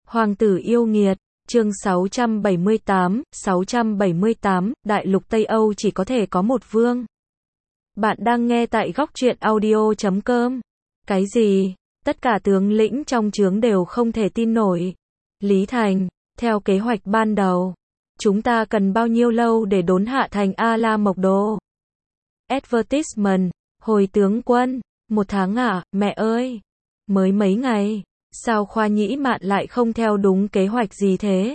Hoàng tử yêu nghiệt, chương 678, Đại lục Tây Âu chỉ có thể có một vương. Bạn đang nghe tại góc truyện audio.com. Cái gì? Tất cả tướng lĩnh trong trướng đều không thể tin nổi. Lý Thành, theo kế hoạch ban đầu, chúng ta cần bao nhiêu lâu để đốn hạ thành A-La Mộc Đô? Advertisement, hồi tướng quân, 1 tháng à, mẹ ơi, mới mấy ngày. Sao Khoa Nhĩ Mạn lại không theo đúng kế hoạch gì thế?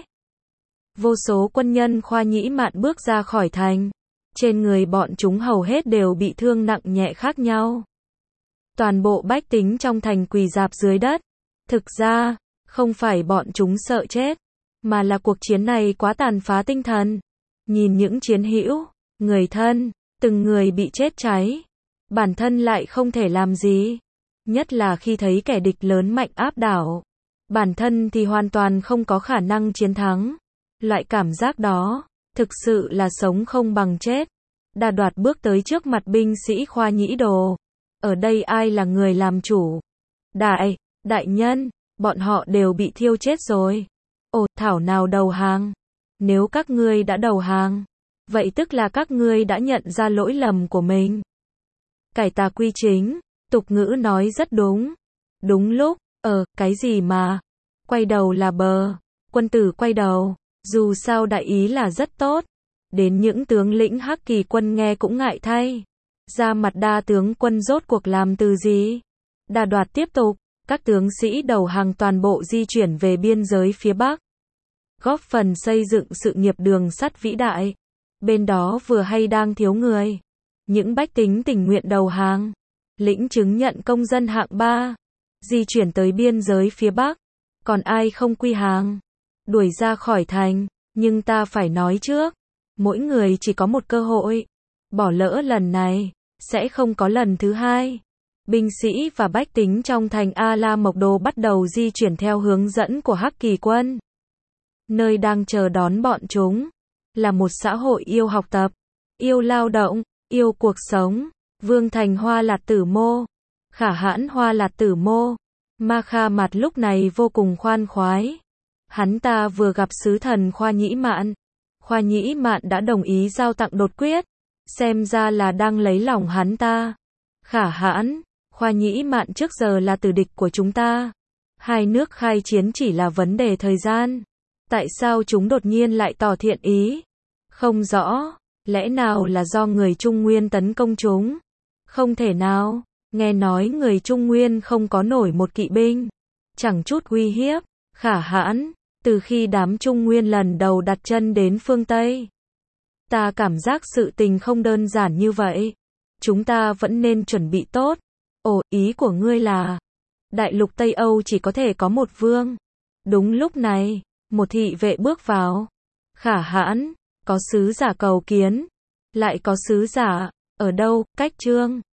Vô số quân nhân Khoa Nhĩ Mạn bước ra khỏi thành. Trên người bọn chúng hầu hết đều bị thương nặng nhẹ khác nhau. Toàn bộ bách tính trong thành quỳ rạp dưới đất. Thực ra, không phải bọn chúng sợ chết, mà là cuộc chiến này quá tàn phá tinh thần. Nhìn những chiến hữu, người thân, từng người bị chết cháy. Bản thân lại không thể làm gì. Nhất là khi thấy kẻ địch lớn mạnh áp đảo. Bản thân thì hoàn toàn không có khả năng chiến thắng. Loại cảm giác đó, thực sự là sống không bằng chết. Đà Đoạt bước tới trước mặt binh sĩ Khoa Nhĩ Đồ. Ở đây ai là người làm chủ? Đại nhân, bọn họ đều bị thiêu chết rồi. Ồ, thảo nào đầu hàng? Nếu các ngươi đã đầu hàng, vậy tức là các ngươi đã nhận ra lỗi lầm của mình. Cải tà quy chính. Tục ngữ nói rất đúng. Đúng lúc, cái gì mà? Quay đầu là bờ. Quân tử quay đầu. Dù sao đại ý là rất tốt. Đến những tướng lĩnh Hắc Kỳ quân nghe cũng ngại thay. Ra mặt đa tướng quân rốt cuộc làm từ gì? Đà Đoạt tiếp tục. Các tướng sĩ đầu hàng toàn bộ di chuyển về biên giới phía Bắc. Góp phần xây dựng sự nghiệp đường sắt vĩ đại. Bên đó vừa hay đang thiếu người. Những bách tính tình nguyện đầu hàng. Lĩnh chứng nhận công dân hạng 3, di chuyển tới biên giới phía Bắc, còn ai không quy hàng, đuổi ra khỏi thành, nhưng ta phải nói trước, mỗi người chỉ có một cơ hội, bỏ lỡ lần này, sẽ không có lần thứ hai. Binh sĩ và bách tính trong thành A-La Mộc Đô bắt đầu di chuyển theo hướng dẫn của Hắc Kỳ quân. Nơi đang chờ đón bọn chúng, là một xã hội yêu học tập, yêu lao động, yêu cuộc sống. Vương Thành Hoa Lạt Tử Mô, Khả Hãn Hoa Lạt Tử Mô, Ma Kha Mặt lúc này vô cùng khoan khoái. Hắn ta vừa gặp sứ thần Khoa Nhĩ Mạn. Khoa Nhĩ Mạn đã đồng ý giao tặng đột quyết, xem ra là đang lấy lòng hắn ta. Khả Hãn, Khoa Nhĩ Mạn trước giờ là tử địch của chúng ta. Hai nước khai chiến chỉ là vấn đề thời gian. Tại sao chúng đột nhiên lại tỏ thiện ý? Không rõ, lẽ nào là do người Trung Nguyên tấn công chúng? Không thể nào, nghe nói người Trung Nguyên không có nổi một kỵ binh, chẳng chút uy hiếp. Khả Hãn, từ khi đám Trung Nguyên lần đầu đặt chân đến phương Tây, ta cảm giác sự tình không đơn giản như vậy. Chúng ta vẫn nên chuẩn bị tốt. Ồ, ý của ngươi là đại lục Tây Âu chỉ có thể có một vương. Đúng lúc này, một thị vệ bước vào. Khả Hãn, có sứ giả cầu kiến. Lại có sứ giả, ở đâu? Cách Trương.